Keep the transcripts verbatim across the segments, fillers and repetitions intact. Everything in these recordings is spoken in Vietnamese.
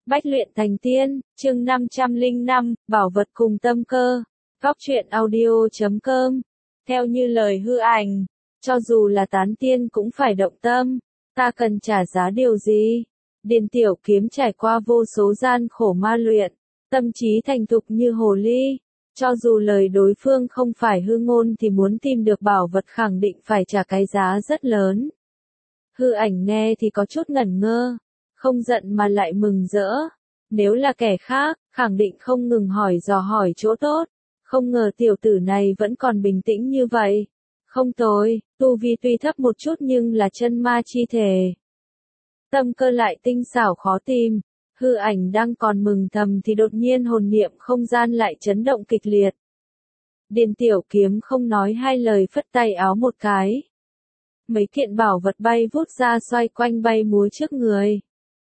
Bách luyện thành tiên, chương năm trăm lẻ năm, bảo vật cùng tâm cơ. Góc truyện audio chấm com. Theo như lời hư ảnh, cho dù là tán tiên cũng phải động tâm, ta cần trả giá điều gì? Điền Tiểu Kiếm trải qua vô số gian khổ ma luyện, tâm trí thành thục như hồ ly, cho dù lời đối phương không phải hư ngôn thì muốn tìm được bảo vật khẳng định phải trả cái giá rất lớn. Hư ảnh nghe thì có chút ngẩn ngơ, không giận mà lại mừng rỡ. Nếu là kẻ khác, khẳng định không ngừng hỏi dò hỏi chỗ tốt. Không ngờ tiểu tử này vẫn còn bình tĩnh như vậy. Không tồi, tu vi tuy thấp một chút nhưng là chân ma chi thể. Tâm cơ lại tinh xảo khó tìm. Hư ảnh đang còn mừng thầm thì đột nhiên hồn niệm không gian lại chấn động kịch liệt. Điền Tiểu Kiếm không nói hai lời phất tay áo một cái. Mấy kiện bảo vật bay vút ra xoay quanh bay múa trước người.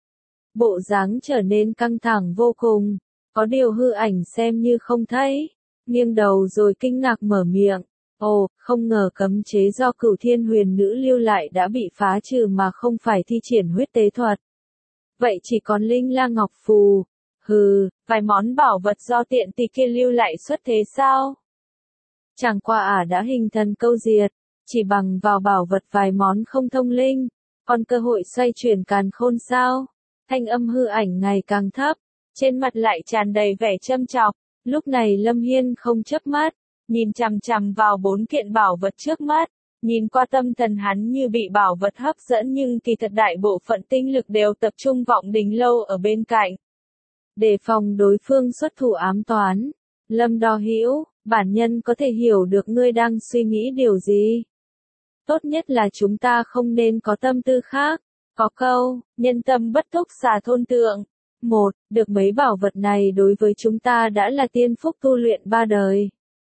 Bộ dáng trở nên căng thẳng vô cùng, có điều hư ảnh xem như không thấy, nghiêng đầu rồi kinh ngạc mở miệng, ồ, không ngờ cấm chế do Cửu Thiên Huyền Nữ lưu lại đã bị phá trừ mà không phải thi triển huyết tế thuật. Vậy chỉ còn Linh La Ngọc Phù, hừ, vài món bảo vật do tiện tỳ kia lưu lại xuất thế sao? Chẳng qua ả đã hình thần câu diệt, chỉ bằng vào bảo vật vài món không thông linh, còn cơ hội xoay chuyển càn khôn sao? Thanh âm hư ảnh ngày càng thấp, trên mặt lại tràn đầy vẻ châm chọc. Lúc này Lâm Hiên không chớp mắt, nhìn chằm chằm vào bốn kiện bảo vật trước mắt, nhìn qua tâm thần hắn như bị bảo vật hấp dẫn nhưng kỳ thật đại bộ phận tinh lực đều tập trung Vọng Đình Lâu ở bên cạnh. Đề phòng đối phương xuất thủ ám toán. Lâm Đo Hữu, bản nhân có thể hiểu được ngươi đang suy nghĩ điều gì. Tốt nhất là chúng ta không nên có tâm tư khác. Có câu, nhân tâm bất thúc xà thôn tượng. Một, được mấy bảo vật này đối với chúng ta đã là tiên phúc tu luyện ba đời.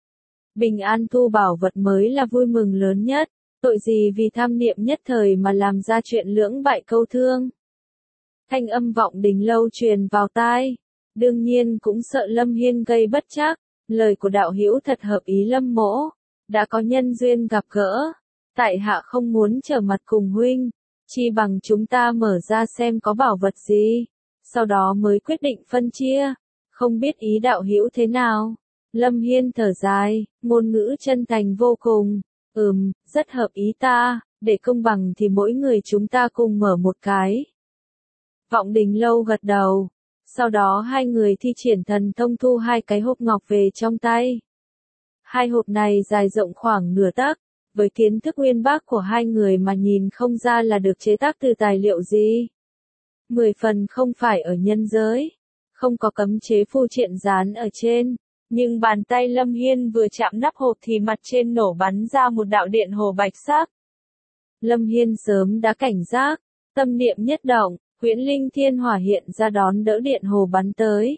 Bình an thu bảo vật mới là vui mừng lớn nhất, tội gì vì tham niệm nhất thời mà làm ra chuyện lưỡng bại câu thương. Thanh âm Vọng Đình Lâu truyền vào tai, đương nhiên cũng sợ Lâm Hiên gây bất trắc, lời của đạo hữu thật hợp ý Lâm mỗ, đã có nhân duyên gặp gỡ, tại hạ không muốn trở mặt cùng huynh. Chi bằng chúng ta mở ra xem có bảo vật gì, sau đó mới quyết định phân chia, không biết ý đạo hữu thế nào. Lâm Hiên thở dài, ngôn ngữ chân thành vô cùng, ừm, rất hợp ý ta, để công bằng thì mỗi người chúng ta cùng mở một cái. Vọng Đình Lâu gật đầu, sau đó hai người thi triển thần thông thu hai cái hộp ngọc về trong tay. Hai hộp này dài rộng khoảng nửa tấc. Với kiến thức uyên bác của hai người mà nhìn không ra là được chế tác từ tài liệu gì. Mười phần không phải ở nhân giới, không có cấm chế phù triện dán ở trên, nhưng bàn tay Lâm Hiên vừa chạm nắp hộp thì mặt trên nổ bắn ra một đạo điện hồ bạch sắc. Lâm Hiên sớm đã cảnh giác, tâm niệm nhất động, huyễn linh thiên hỏa hiện ra đón đỡ điện hồ bắn tới.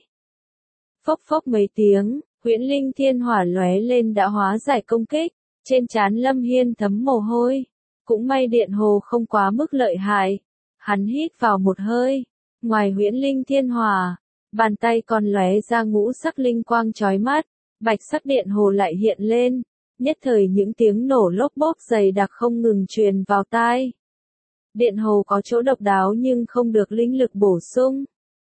Phốc phốc mấy tiếng, huyễn linh thiên hỏa lóe lên đã hóa giải công kích. Trên trán Lâm Hiên thấm mồ hôi, cũng may điện hồ không quá mức lợi hại. Hắn hít vào một hơi, ngoài huyễn linh thiên hỏa, bàn tay còn lóe ra ngũ sắc linh quang chói mắt, bạch sắc điện hồ lại hiện lên, nhất thời những tiếng nổ lốp bốp dày đặc không ngừng truyền vào tai. Điện hồ có chỗ độc đáo nhưng không được linh lực bổ sung.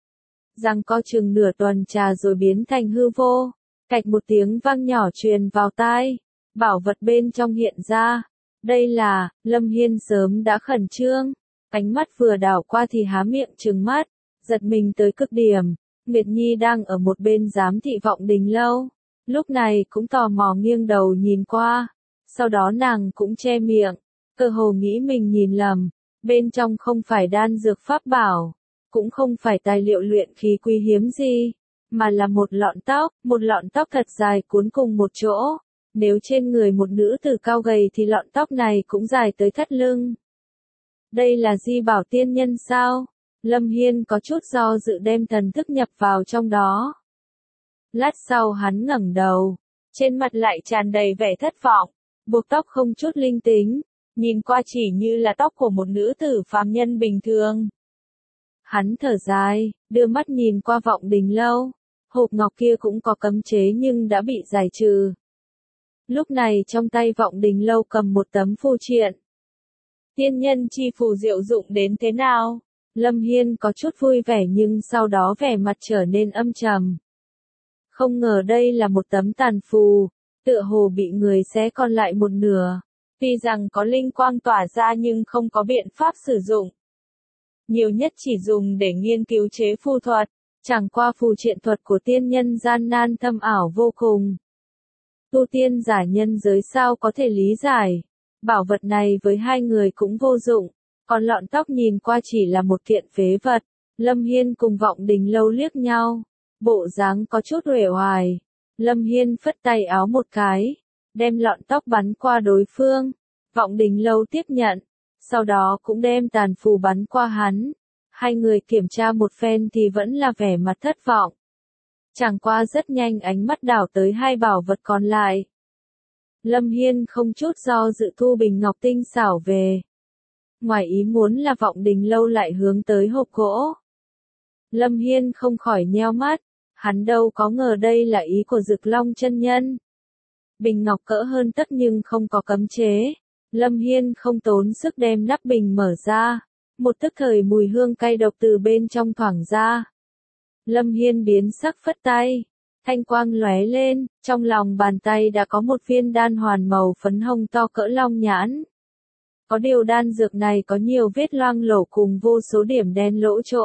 Giằng co chừng nửa tuần trà rồi biến thành hư vô, cạch một tiếng vang nhỏ truyền vào tai. Bảo vật bên trong hiện ra, đây là, Lâm Hiên sớm đã khẩn trương, ánh mắt vừa đảo qua thì há miệng trừng mắt, giật mình tới cực điểm. Nguyệt Nhi đang ở một bên giám thị Vọng Đình Lâu, lúc này cũng tò mò nghiêng đầu nhìn qua, sau đó nàng cũng che miệng, cơ hồ nghĩ mình nhìn lầm, bên trong không phải đan dược pháp bảo, cũng không phải tài liệu luyện khí quý hiếm gì, mà là một lọn tóc, một lọn tóc thật dài cuốn cùng một chỗ. Nếu trên người một nữ tử cao gầy thì lọn tóc này cũng dài tới thắt lưng. Đây là di bảo tiên nhân sao? Lâm Hiên có chút do dự đem thần thức nhập vào trong đó. Lát sau hắn ngẩng đầu, trên mặt lại tràn đầy vẻ thất vọng, buộc tóc không chút linh tính, nhìn qua chỉ như là tóc của một nữ tử phàm nhân bình thường. Hắn thở dài, đưa mắt nhìn qua Vọng Đình Lâu, hộp ngọc kia cũng có cấm chế nhưng đã bị giải trừ. Lúc này trong tay Vọng Đình Lâu cầm một tấm phù triện. Tiên nhân chi phù diệu dụng đến thế nào? Lâm Hiên có chút vui vẻ nhưng sau đó vẻ mặt trở nên âm trầm. Không ngờ đây là một tấm tàn phù, tựa hồ bị người xé còn lại một nửa. Tuy rằng có linh quang tỏa ra nhưng không có biện pháp sử dụng. Nhiều nhất chỉ dùng để nghiên cứu chế phù thuật, chẳng qua phù triện thuật của tiên nhân gian nan thâm ảo vô cùng. Tu tiên giả nhân giới sao có thể lý giải, bảo vật này với hai người cũng vô dụng, còn lọn tóc nhìn qua chỉ là một kiện phế vật. Lâm Hiên cùng Vọng Đình Lâu liếc nhau, bộ dáng có chút uể oải. Lâm Hiên phất tay áo một cái, đem lọn tóc bắn qua đối phương. Vọng Đình Lâu tiếp nhận, sau đó cũng đem tàn phù bắn qua hắn. Hai người kiểm tra một phen thì vẫn là vẻ mặt thất vọng. Chẳng qua rất nhanh ánh mắt đảo tới hai bảo vật còn lại. Lâm Hiên không chút do dự thu bình ngọc tinh xảo về. Ngoài ý muốn là Vọng Đình Lâu lại hướng tới hộp gỗ. Lâm Hiên không khỏi nheo mắt, hắn đâu có ngờ đây là ý của Dực Long chân nhân. Bình ngọc cỡ hơn tấc nhưng không có cấm chế. Lâm Hiên không tốn sức đem nắp bình mở ra. Một tức thời mùi hương cay độc từ bên trong thoảng ra. Lâm Hiên biến sắc phất tay. Thanh quang lóe lên, trong lòng bàn tay đã có một viên đan hoàn màu phấn hồng to cỡ long nhãn. Có điều đan dược này có nhiều vết loang lổ cùng vô số điểm đen lỗ chỗ.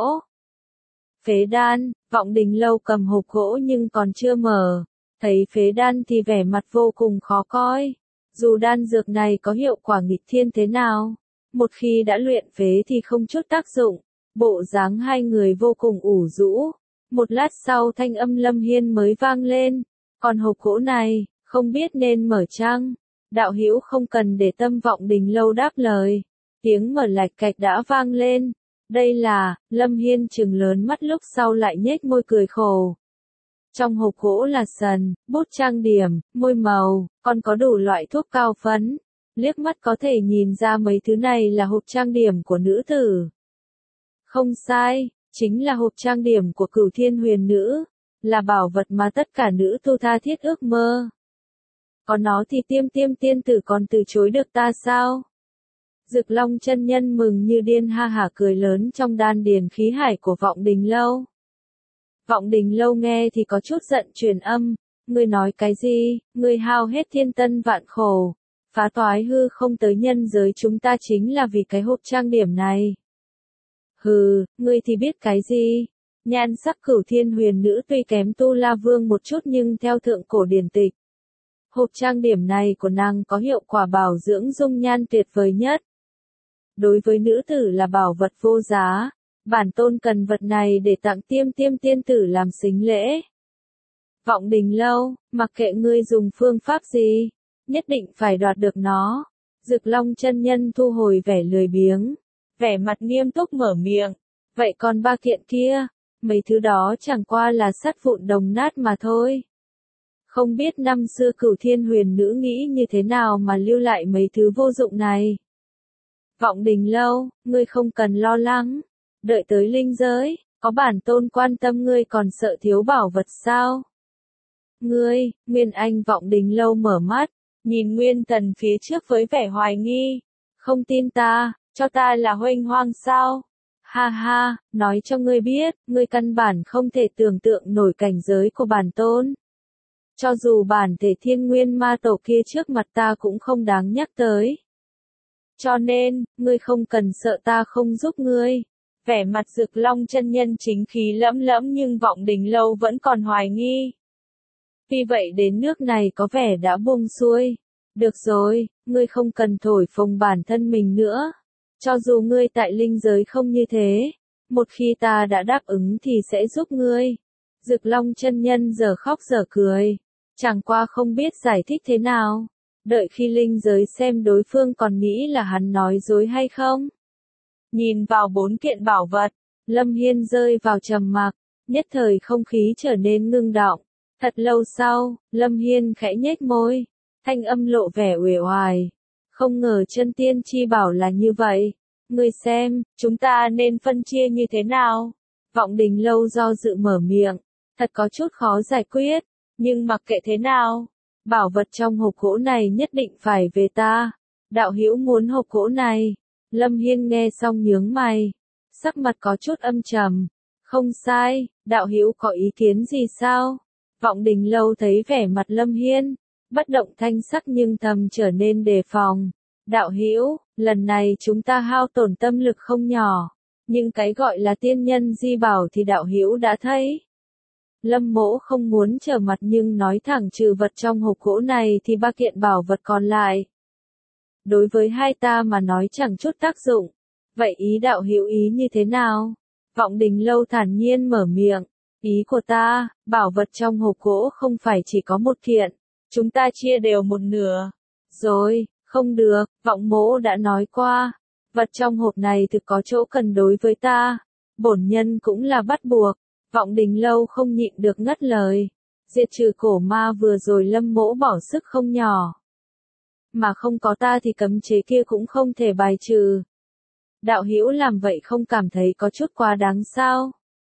Phế đan, Vọng Đình Lâu cầm hộp gỗ nhưng còn chưa mở. Thấy phế đan thì vẻ mặt vô cùng khó coi. Dù đan dược này có hiệu quả nghịch thiên thế nào, một khi đã luyện phế thì không chút tác dụng. Bộ dáng hai người vô cùng ủ rũ. Một lát sau thanh âm Lâm Hiên mới vang lên. Còn hộp gỗ này, không biết nên mở chăng? Đạo hữu không cần để tâm. Vọng Đình Lâu đáp lời. Tiếng mở lạch cạch đã vang lên. Đây là, Lâm Hiên trừng lớn mắt lúc sau lại nhếch môi cười khổ. Trong hộp gỗ là sần, bút trang điểm, môi màu, còn có đủ loại thuốc cao phấn. Liếc mắt có thể nhìn ra mấy thứ này là hộp trang điểm của nữ tử. Không sai, chính là hộp trang điểm của Cửu Thiên Huyền Nữ, là bảo vật mà tất cả nữ tu tha thiết ước mơ. Có nó thì Tiêm Tiêm tiên tử còn từ chối được ta sao? Dực Long chân nhân mừng như điên ha hả cười lớn trong đan điền khí hải của Vọng Đình Lâu. Vọng Đình Lâu nghe thì có chút giận truyền âm, ngươi nói cái gì, ngươi hao hết thiên tân vạn khổ, phá toái hư không tới nhân giới chúng ta chính là vì cái hộp trang điểm này. Hừ, ngươi thì biết cái gì? Nhan sắc Cửu Thiên Huyền Nữ tuy kém Tu La Vương một chút nhưng theo thượng cổ điển tịch, hộp trang điểm này của nàng có hiệu quả bảo dưỡng dung nhan tuyệt vời nhất. Đối với nữ tử là bảo vật vô giá, bản tôn cần vật này để tặng Tiêm Tiêm tiên tử làm sính lễ. Vọng Đình Lâu, mặc kệ ngươi dùng phương pháp gì, nhất định phải đoạt được nó. Dực Long chân nhân thu hồi vẻ lười biếng, vẻ mặt nghiêm túc mở miệng. Vậy còn ba kiện kia, mấy thứ đó chẳng qua là sắt vụn đồng nát mà thôi. Không biết năm xưa Cửu Thiên Huyền Nữ nghĩ như thế nào mà lưu lại mấy thứ vô dụng này. Vọng Đình Lâu, ngươi không cần lo lắng. Đợi tới linh giới, có bản tôn quan tâm ngươi còn sợ thiếu bảo vật sao? Ngươi, Nguyên Anh. Vọng Đình Lâu mở mắt, nhìn Nguyên Thần phía trước với vẻ hoài nghi. Không tin ta, cho ta là huênh hoang sao? Ha ha, nói cho ngươi biết, ngươi căn bản không thể tưởng tượng nổi cảnh giới của bản tôn. Cho dù bản thể Thiên Nguyên Ma Tổ kia trước mặt ta cũng không đáng nhắc tới. Cho nên, ngươi không cần sợ ta không giúp ngươi. Vẻ mặt Dực Long chân nhân chính khí lẫm lẫm nhưng Vọng Đình Lâu vẫn còn hoài nghi. Vì vậy đến nước này có vẻ đã buông xuôi. Được rồi, ngươi không cần thổi phồng bản thân mình nữa. Cho dù ngươi tại linh giới không như thế, một khi ta đã đáp ứng thì sẽ giúp ngươi. Dực Long chân nhân giờ khóc giờ cười, chẳng qua không biết giải thích thế nào. Đợi khi linh giới xem đối phương còn nghĩ là hắn nói dối hay không. Nhìn vào bốn kiện bảo vật, Lâm Hiên rơi vào trầm mặc, nhất thời không khí trở nên ngưng đọng. Thật lâu sau, Lâm Hiên khẽ nhếch môi, thanh âm lộ vẻ uể oải. Không ngờ chân tiên chi bảo là như vậy. Ngươi xem, chúng ta nên phân chia như thế nào? Vọng Đình Lâu do dự mở miệng, thật có chút khó giải quyết, nhưng mặc kệ thế nào, bảo vật trong hộp gỗ này nhất định phải về ta. Đạo hữu muốn hộp gỗ này. Lâm Hiên nghe xong nhướng mày. sắc mặt có chút âm trầm. Không sai, đạo hữu có ý kiến gì sao? Vọng Đình Lâu thấy vẻ mặt Lâm Hiên, bất động thanh sắc nhưng thầm trở nên đề phòng. Đạo hữu, lần này chúng ta hao tổn tâm lực không nhỏ, nhưng cái gọi là tiên nhân di bảo thì đạo hữu đã thấy. Lâm Mỗ không muốn trở mặt nhưng nói thẳng trừ vật trong hộp gỗ này thì ba kiện bảo vật còn lại. Đối với hai ta mà nói chẳng chút tác dụng. Vậy ý đạo hữu ý như thế nào? Vọng Đình Lâu thản nhiên mở miệng. Ý của ta, bảo vật trong hộp gỗ không phải chỉ có một kiện. Chúng ta chia đều một nửa. Rồi, không được, Vọng Mỗ đã nói qua. Vật trong hộp này thực có chỗ cần đối với ta. Bổn nhân cũng là bắt buộc. Vọng Đình Lâu không nhịn được ngắt lời. Diệt trừ cổ ma vừa rồi Lâm Mỗ bỏ sức không nhỏ. Mà không có ta thì cấm chế kia cũng không thể bài trừ. Đạo hữu làm vậy không cảm thấy có chút quá đáng sao?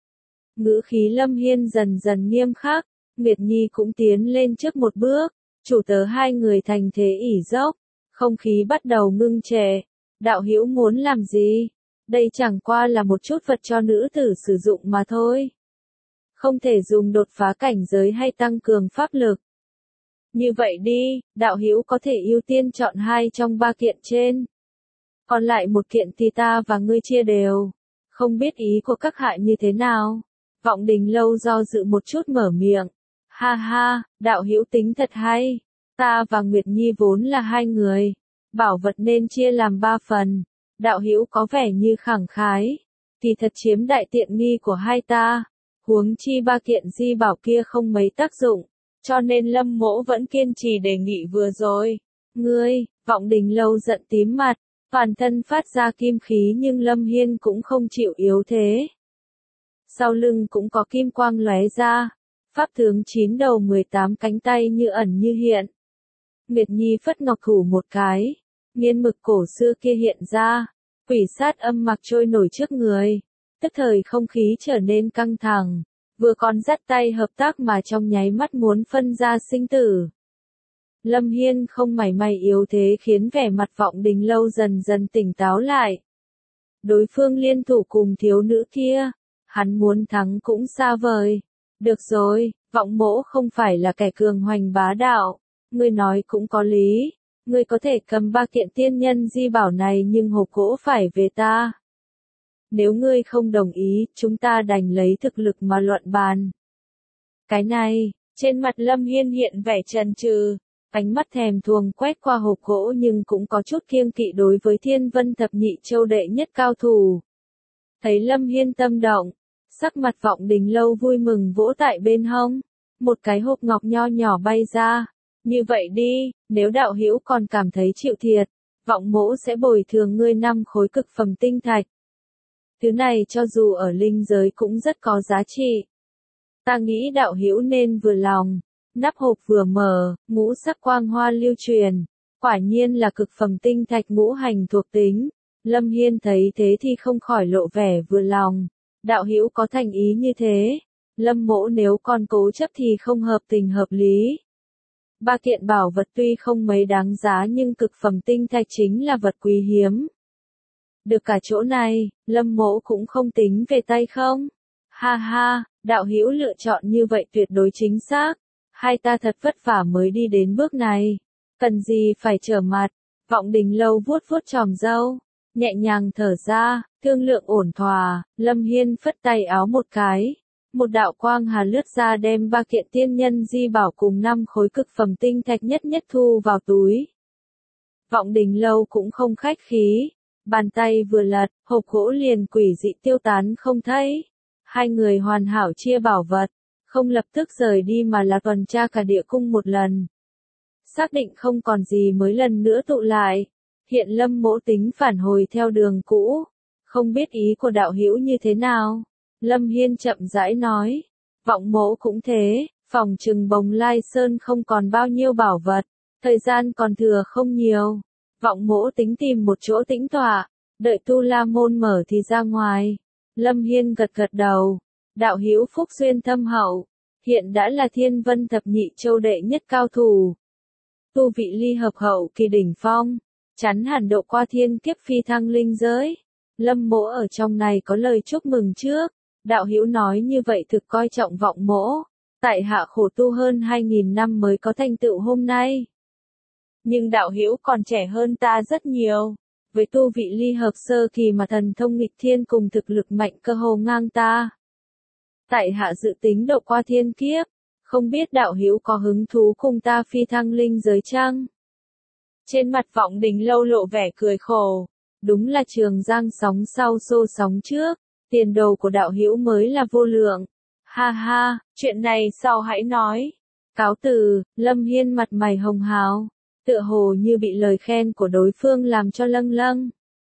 Ngữ khí Lâm Hiên dần dần nghiêm khắc, Nguyệt Nhi cũng tiến lên trước một bước, chủ tớ hai người thành thế ỉ dốc, không khí bắt đầu ngưng trệ. Đạo hữu muốn làm gì? Đây chẳng qua là một chút vật cho nữ tử sử dụng mà thôi. Không thể dùng đột phá cảnh giới hay tăng cường pháp lực. Như vậy đi, đạo hữu có thể ưu tiên chọn hai trong ba kiện trên. Còn lại một kiện thì ta và ngươi chia đều. Không biết ý của các hạ như thế nào? Vọng Đình Lâu do dự một chút mở miệng. Ha ha, đạo hữu tính thật hay. Ta và Nguyệt Nhi vốn là hai người. Bảo vật nên chia làm ba phần. Đạo hữu có vẻ như khẳng khái. Thì thật chiếm đại tiện nghi của hai ta. Huống chi ba kiện di bảo kia không mấy tác dụng. Cho nên Lâm Mỗ vẫn kiên trì đề nghị vừa rồi. Ngươi, Vọng Đình Lâu giận tím mặt. Toàn thân phát ra kim khí nhưng Lâm Hiên cũng không chịu yếu thế. Sau lưng cũng có kim quang lóe ra. Pháp tướng chín đầu mười tám cánh tay như ẩn như hiện. Nguyệt Nhi phất ngọc thủ một cái. Nghiên mực cổ xưa kia hiện ra. Quỷ sát âm mặc trôi nổi trước người. Tức thời không khí trở nên căng thẳng. Vừa còn dắt tay hợp tác mà trong nháy mắt muốn phân ra sinh tử. Lâm Hiên không mảy may yếu thế khiến vẻ mặt Vọng Đình Lâu dần dần tỉnh táo lại. Đối phương liên thủ cùng thiếu nữ kia, hắn muốn thắng cũng xa vời. Được rồi, Vọng Mỗ không phải là kẻ cường hoành bá đạo, ngươi nói cũng có lý, ngươi có thể cầm ba kiện tiên nhân di bảo này nhưng hộp gỗ phải về ta. Nếu ngươi không đồng ý, chúng ta đành lấy thực lực mà luận bàn. Cái này, trên mặt Lâm Hiên hiện vẻ chần chừ. Ánh mắt thèm thuồng quét qua hộp gỗ nhưng cũng có chút kiêng kỵ đối với Thiên Vân Thập Nhị Châu đệ nhất cao thủ. Thấy Lâm Hiên tâm động, sắc mặt Vọng Đình Lâu vui mừng vỗ tại bên hông, một cái hộp ngọc nho nhỏ bay ra. Như vậy đi, nếu đạo hữu còn cảm thấy chịu thiệt, Vọng Mỗ sẽ bồi thường ngươi năm khối cực phẩm tinh thạch. Thứ này cho dù ở linh giới cũng rất có giá trị. Ta nghĩ đạo hữu nên vừa lòng. Nắp hộp vừa mở, ngũ sắc quang hoa lưu truyền. Quả nhiên là cực phẩm tinh thạch ngũ hành thuộc tính. Lâm Hiên thấy thế thì không khỏi lộ vẻ vừa lòng. Đạo hữu có thành ý như thế. Lâm Mỗ nếu còn cố chấp thì không hợp tình hợp lý. Ba kiện bảo vật tuy không mấy đáng giá nhưng cực phẩm tinh thạch chính là vật quý hiếm. Được cả chỗ này, Lâm Mỗ cũng không tính về tay không? Ha ha, đạo hữu lựa chọn như vậy tuyệt đối chính xác. Hai ta thật vất vả mới đi đến bước này. Cần gì phải trở mặt. Vọng Đình Lâu vuốt vuốt tròm râu. Nhẹ nhàng thở ra, thương lượng ổn thỏa. Lâm Hiên phất tay áo một cái. Một đạo quang hà lướt ra đem ba kiện tiên nhân di bảo cùng năm khối cực phẩm tinh thạch nhất nhất thu vào túi. Vọng Đình Lâu cũng không khách khí. Bàn tay vừa lật, hộp gỗ liền quỷ dị tiêu tán không thấy. Hai người hoàn hảo chia bảo vật. Không lập tức rời đi mà là tuần tra cả địa cung một lần. Xác định không còn gì mới lần nữa tụ lại. Hiện Lâm Mỗ tính phản hồi theo đường cũ. Không biết ý của đạo hữu như thế nào? Lâm Hiên chậm rãi nói. Vọng Mỗ cũng thế, phòng trừng Bồng Lai Sơn không còn bao nhiêu bảo vật. Thời gian còn thừa không nhiều. Vọng Mỗ tính tìm một chỗ tĩnh tọa. Đợi Tu La Môn mở thì ra ngoài. Lâm Hiên gật gật đầu. Đạo hữu phúc duyên thâm hậu, hiện đã là Thiên Vân Thập Nhị Châu đệ nhất cao thủ. Tu vị ly hợp hậu kỳ đỉnh phong, chắn hẳn độ qua thiên kiếp phi thăng linh giới. Lâm mỗ ở trong này có lời chúc mừng trước, đạo hữu nói như vậy thực coi trọng vọng mỗ, tại hạ khổ tu hơn hai nghìn năm mới có thành tựu hôm nay. Nhưng đạo hữu còn trẻ hơn ta rất nhiều, với tu vị ly hợp sơ kỳ mà thần thông nghịch thiên cùng thực lực mạnh cơ hồ ngang ta. Tại hạ dự tính độ qua thiên kiếp, không biết đạo hữu có hứng thú cùng ta phi thăng linh giới chăng? Trên mặt Vọng Đình Lâu lộ vẻ cười khổ, đúng là trường giang sóng sau xô sóng trước, tiền đồ của đạo hữu mới là vô lượng. Ha ha, chuyện này sau hãy nói. Cáo từ, Lâm Hiên mặt mày hồng hào, tựa hồ như bị lời khen của đối phương làm cho lâng lâng.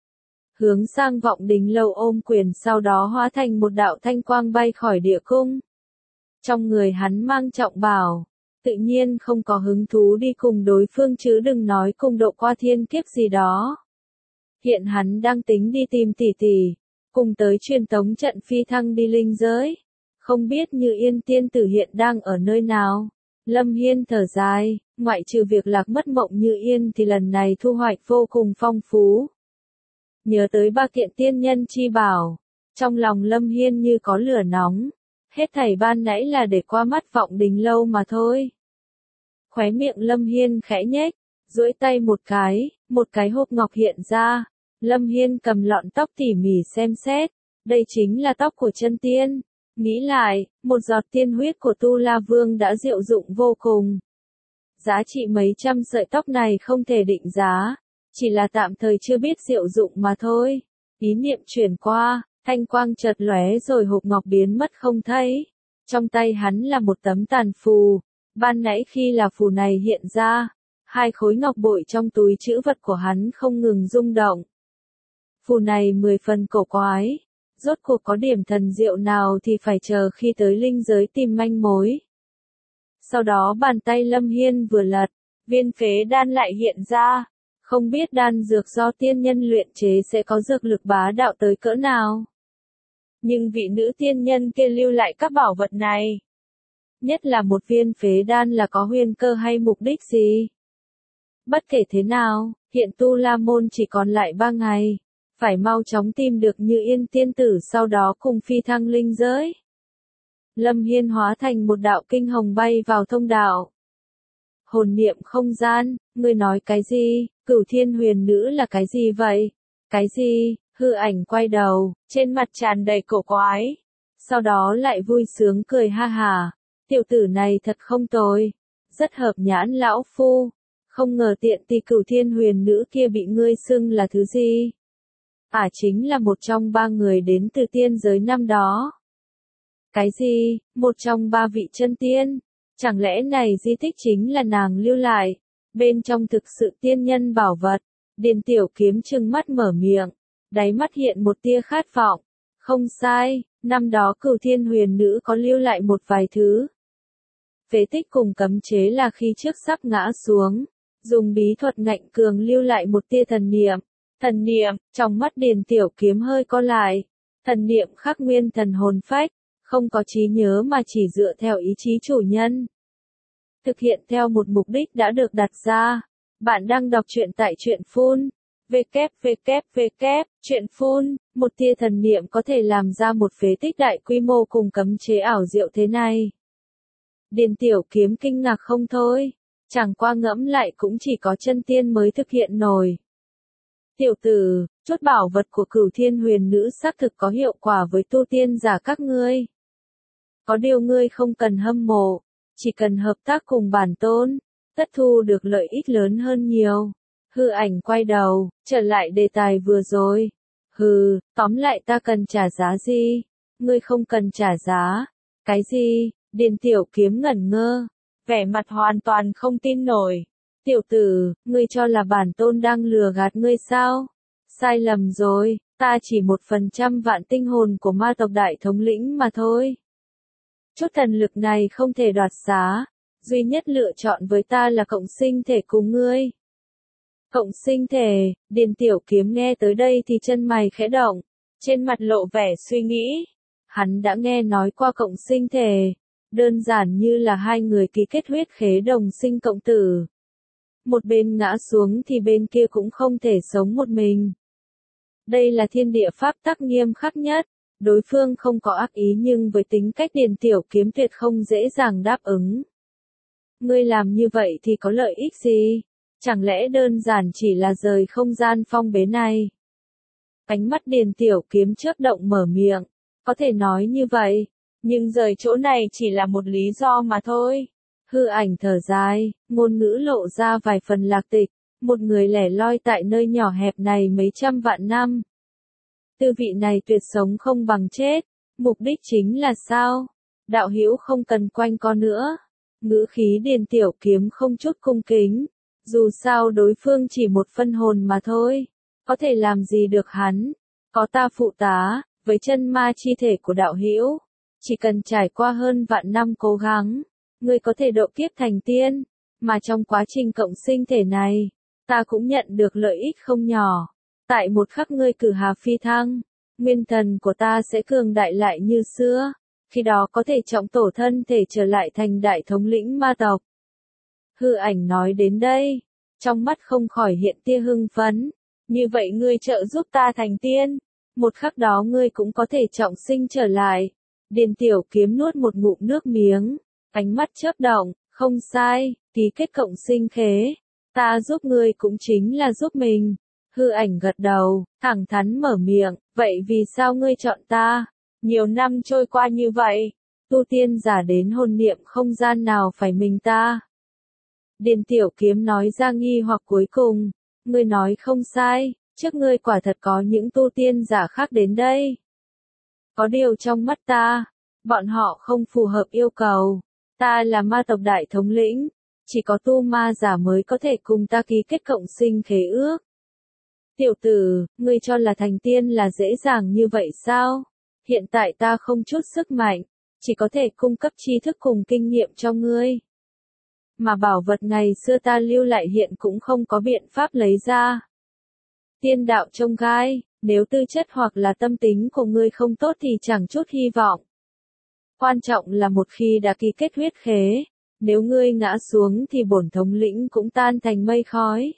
Hướng sang Vọng Đình Lâu ôm quyền, sau đó hóa thành một đạo thanh quang bay khỏi địa cung. Trong người hắn mang trọng bảo, tự nhiên không có hứng thú đi cùng đối phương chứ đừng nói cùng độ qua thiên kiếp gì đó. Hiện hắn đang tính đi tìm tỷ tỷ, cùng tới truyền tống trận phi thăng đi linh giới. Không biết Như Yên tiên tử hiện đang ở nơi nào. Lâm Hiên thở dài, ngoại trừ việc lạc mất mộng Như Yên thì lần này thu hoạch vô cùng phong phú. Nhớ tới ba kiện tiên nhân chi bảo, trong lòng Lâm Hiên như có lửa nóng. Hết thảy ban nãy là để qua mắt Vọng Đình Lâu mà thôi. Khóe miệng Lâm Hiên khẽ nhếch, duỗi tay một cái, một cái hộp ngọc hiện ra. Lâm Hiên cầm lọn tóc tỉ mỉ xem xét, đây chính là tóc của chân tiên. Nghĩ lại, một giọt tiên huyết của Tu La Vương đã diệu dụng vô cùng. Giá trị mấy trăm sợi tóc này không thể định giá, chỉ là tạm thời chưa biết diệu dụng mà thôi. Ý niệm chuyển qua, thanh quang chợt lóe rồi hộp ngọc biến mất không thấy. Trong tay hắn là một tấm tàn phù, ban nãy khi là phù này hiện ra, hai khối ngọc bội trong túi trữ vật của hắn không ngừng rung động. Phù này mười phần cổ quái, rốt cuộc có điểm thần diệu nào thì phải chờ khi tới linh giới tìm manh mối. Sau đó bàn tay Lâm Hiên vừa lật, viên phế đan lại hiện ra, không biết đan dược do tiên nhân luyện chế sẽ có dược lực bá đạo tới cỡ nào. Nhưng vị nữ tiên nhân kia lưu lại các bảo vật này, nhất là một viên phế đan là có huyền cơ hay mục đích gì? Bất kể thế nào, hiện Tu La Môn chỉ còn lại ba ngày, phải mau chóng tìm được Như Yên tiên tử sau đó cùng phi thăng linh giới. Lâm Hiên hóa thành một đạo kinh hồng bay vào thông đạo. Hồn niệm không gian, ngươi nói cái gì? Cửu Thiên Huyền Nữ là cái gì vậy? Cái gì? Hư ảnh quay đầu, trên mặt tràn đầy cổ quái. Sau đó lại vui sướng cười ha hà. Tiểu tử này thật không tồi. Rất hợp nhãn lão phu. Không ngờ tiện tỳ Cửu Thiên Huyền Nữ kia bị ngươi xưng là thứ gì? À chính là một trong ba người đến từ tiên giới năm đó. Cái gì? Một trong ba vị chân tiên? Chẳng lẽ này di tích chính là nàng lưu lại? Bên trong thực sự tiên nhân bảo vật. Điền Tiểu Kiếm trừng mắt mở miệng, đáy mắt hiện một tia khát vọng. Không sai, năm đó Cửu Thiên Huyền Nữ có lưu lại một vài thứ. Phế tích cùng cấm chế là khi trước sắp ngã xuống, dùng bí thuật ngạnh cường lưu lại một tia thần niệm. Thần niệm, trong mắt Điền Tiểu Kiếm hơi co lại. Thần niệm khắc nguyên thần hồn phách, không có trí nhớ mà chỉ dựa theo ý chí chủ nhân. Thực hiện theo một mục đích đã được đặt ra. Bạn đang đọc truyện tại truyện phun. www. Truyện phun, một tia thần niệm có thể làm ra một phế tích đại quy mô cùng cấm chế ảo diệu thế này. Điền Tiểu Kiếm kinh ngạc không thôi. Chẳng qua ngẫm lại cũng chỉ có chân tiên mới thực hiện nổi. Tiểu tử, chút bảo vật của Cửu Thiên Huyền Nữ xác thực có hiệu quả với tu tiên giả các ngươi. Có điều ngươi không cần hâm mộ, chỉ cần hợp tác cùng bản tôn, tất thu được lợi ích lớn hơn nhiều. Hư ảnh quay đầu, trở lại đề tài vừa rồi. Hừ, tóm lại ta cần trả giá gì? Ngươi không cần trả giá. Cái gì? Điền Tiểu Kiếm ngẩn ngơ, vẻ mặt hoàn toàn không tin nổi. Tiểu tử, ngươi cho là bản tôn đang lừa gạt ngươi sao? Sai lầm rồi, ta chỉ một phần trăm vạn tinh hồn của ma tộc đại thống lĩnh mà thôi. Chút thần lực này không thể đoạt giá, duy nhất lựa chọn với ta là cộng sinh thể cùng ngươi. Cộng sinh thể, Điền Tiểu Kiếm nghe tới đây thì chân mày khẽ động, trên mặt lộ vẻ suy nghĩ. Hắn đã nghe nói qua cộng sinh thể, đơn giản như là hai người ký kết huyết khế đồng sinh cộng tử. Một bên ngã xuống thì bên kia cũng không thể sống một mình. Đây là thiên địa pháp tắc nghiêm khắc nhất. Đối phương không có ác ý nhưng với tính cách Điền Tiểu Kiếm tuyệt không dễ dàng đáp ứng. Ngươi làm như vậy thì có lợi ích gì? Chẳng lẽ đơn giản chỉ là rời không gian phong bế này? Ánh mắt Điền Tiểu Kiếm chớp động mở miệng. Có thể nói như vậy, nhưng rời chỗ này chỉ là một lý do mà thôi. Hư ảnh thở dài, ngôn ngữ lộ ra vài phần lạc tịch. Một người lẻ loi tại nơi nhỏ hẹp này mấy trăm vạn năm. Tư vị này tuyệt sống không bằng chết. Mục đích chính là sao? Đạo hữu không cần quanh co nữa. Ngữ khí Điền Tiểu Kiếm không chút cung kính. Dù sao đối phương chỉ một phân hồn mà thôi. Có thể làm gì được hắn? Có ta phụ tá, với chân ma chi thể của đạo hữu. Chỉ cần trải qua hơn vạn năm cố gắng. Ngươi có thể độ kiếp thành tiên. Mà trong quá trình cộng sinh thể này, ta cũng nhận được lợi ích không nhỏ. Tại một khắc ngươi cử hà phi thăng, nguyên thần của ta sẽ cường đại lại như xưa. Khi đó có thể trọng tổ thân thể trở lại thành đại thống lĩnh ma tộc. Hư ảnh nói đến đây, trong mắt không khỏi hiện tia hưng phấn. Như vậy ngươi trợ giúp ta thành tiên, một khắc đó ngươi cũng có thể trọng sinh trở lại. Điền Tiểu Kiếm nuốt một ngụm nước miếng, ánh mắt chớp động, không sai, ký kết cộng sinh khế. Ta giúp ngươi cũng chính là giúp mình. Hư ảnh gật đầu, thẳng thắn mở miệng, vậy vì sao ngươi chọn ta? Nhiều năm trôi qua như vậy, tu tiên giả đến hồn niệm không gian nào phải mình ta? Điền Tiểu Kiếm nói ra nghi hoặc cuối cùng, ngươi nói không sai, trước ngươi quả thật có những tu tiên giả khác đến đây. Có điều trong mắt ta, bọn họ không phù hợp yêu cầu. Ta là ma tộc đại thống lĩnh, chỉ có tu ma giả mới có thể cùng ta ký kết cộng sinh khế ước. Tiểu tử, ngươi cho là thành tiên là dễ dàng như vậy sao? Hiện tại ta không chút sức mạnh, chỉ có thể cung cấp tri thức cùng kinh nghiệm cho ngươi. Mà bảo vật ngày xưa ta lưu lại hiện cũng không có biện pháp lấy ra. Tiên đạo trông gai, nếu tư chất hoặc là tâm tính của ngươi không tốt thì chẳng chút hy vọng. Quan trọng là một khi đã ký kết huyết khế, nếu ngươi ngã xuống thì bổn thống lĩnh cũng tan thành mây khói.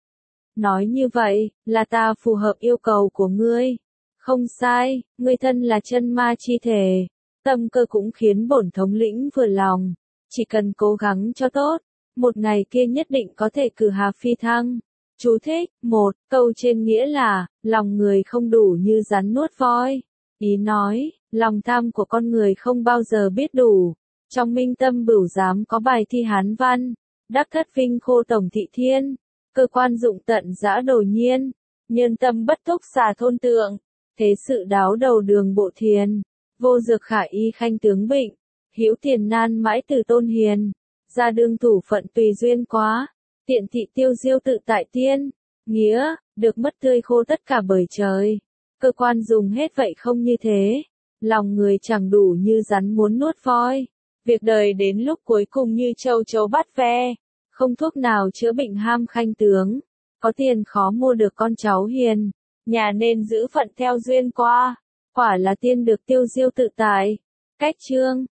Nói như vậy, là ta phù hợp yêu cầu của ngươi. Không sai, ngươi thân là chân ma chi thể. Tâm cơ cũng khiến bổn thống lĩnh vừa lòng. Chỉ cần cố gắng cho tốt, một ngày kia nhất định có thể cử hà phi thăng. Chú thích, một, câu trên nghĩa là, lòng người không đủ như rắn nuốt voi. Ý nói, lòng tham của con người không bao giờ biết đủ. Trong Minh Tâm Bửu Giám có bài thi Hán văn, đắc thất vinh khô tổng thị thiên, cơ quan dụng tận giã đồ nhiên, nhân tâm bất thúc xà thôn tượng, thế sự đáo đầu đường bộ thiền, vô dược khả y khanh tướng bệnh, hữu tiền nan mãi từ tôn hiền, ra đương thủ phận tùy duyên quá, tiện thị tiêu diêu tự tại tiên, nghĩa, được mất tươi khô tất cả bởi trời, cơ quan dùng hết vậy không như thế, lòng người chẳng đủ như rắn muốn nuốt voi. Việc đời đến lúc cuối cùng như châu chấu bắt ve, không thuốc nào chữa bệnh ham khanh tướng, có tiền khó mua được con cháu hiền, nhà nên giữ phận theo duyên qua, quả là tiên được tiêu diêu tự tại. Cách chương